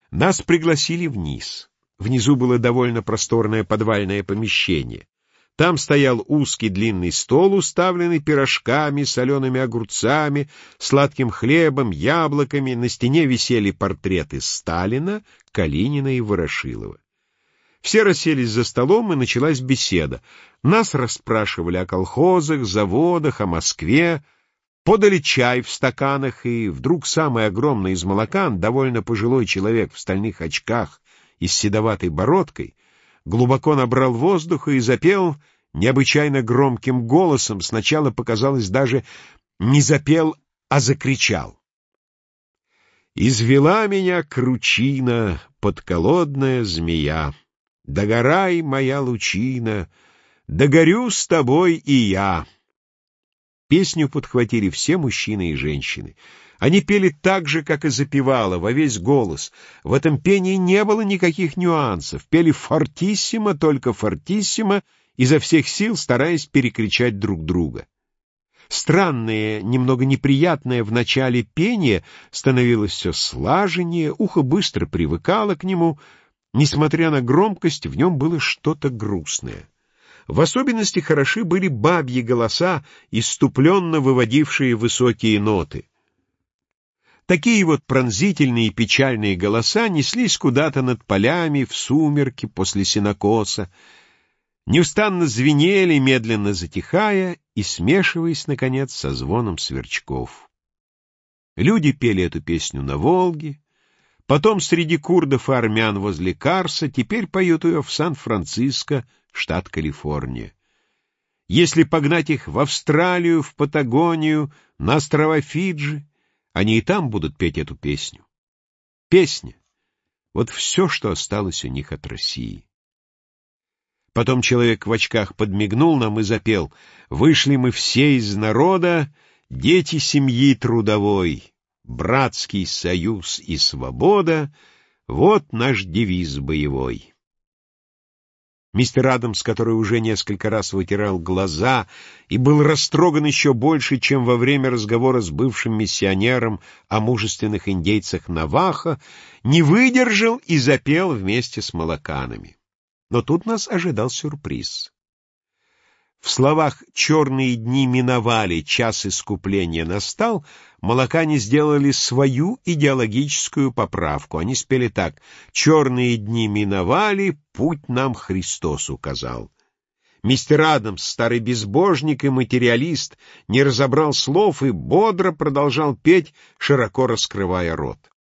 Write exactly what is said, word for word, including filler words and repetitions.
Нас пригласили вниз. Внизу было довольно просторное подвальное помещение. Там стоял узкий длинный стол, уставленный пирожками, солеными огурцами, сладким хлебом, яблоками. На стене висели портреты Сталина, Калинина и Ворошилова. Все расселись за столом, и началась беседа. Нас расспрашивали о колхозах, заводах, о Москве. Подали чай в стаканах, и вдруг самый огромный из молокан, довольно пожилой человек в стальных очках и с седоватой бородкой, глубоко набрал воздуха и запел необычайно громким голосом, сначала показалось даже не запел, а закричал. «Извела меня кручина, подколодная змея, догорай, моя лучина, догорю с тобой и я». Песню подхватили все мужчины и женщины. Они пели так же, как и запевала, во весь голос. В этом пении не было никаких нюансов. Пели фортиссимо, только фортиссимо, изо всех сил стараясь перекричать друг друга. Странное, немного неприятное в начале пение становилось все слаженнее, ухо быстро привыкало к нему. Несмотря на громкость, в нем было что-то грустное. В особенности хороши были бабьи голоса, исступленно выводившие высокие ноты. Такие вот пронзительные и печальные голоса неслись куда-то над полями, в сумерки, после сенокоса, неустанно звенели, медленно затихая и смешиваясь, наконец, со звоном сверчков. Люди пели эту песню на Волге, потом среди курдов и армян возле Карса, теперь поют ее в Сан-Франциско, штат Калифорния. Если погнать их в Австралию, в Патагонию, на острова Фиджи, они и там будут петь эту песню. Песня — вот все, что осталось у них от России. Потом человек в очках подмигнул нам и запел: «Вышли мы все из народа, дети семьи трудовой, братский союз и свобода — вот наш девиз боевой». Мистер Адамс, который уже несколько раз вытирал глаза и был растроган еще больше, чем во время разговора с бывшим миссионером о мужественных индейцах Навахо, не выдержал и запел вместе с молоканами. Но тут нас ожидал сюрприз. В словах «черные дни миновали, час искупления настал» молокане сделали свою идеологическую поправку. Они спели так: «Черные дни миновали, путь нам Христос указал». Мистер Адамс, старый безбожник и материалист, не разобрал слов и бодро продолжал петь, широко раскрывая рот.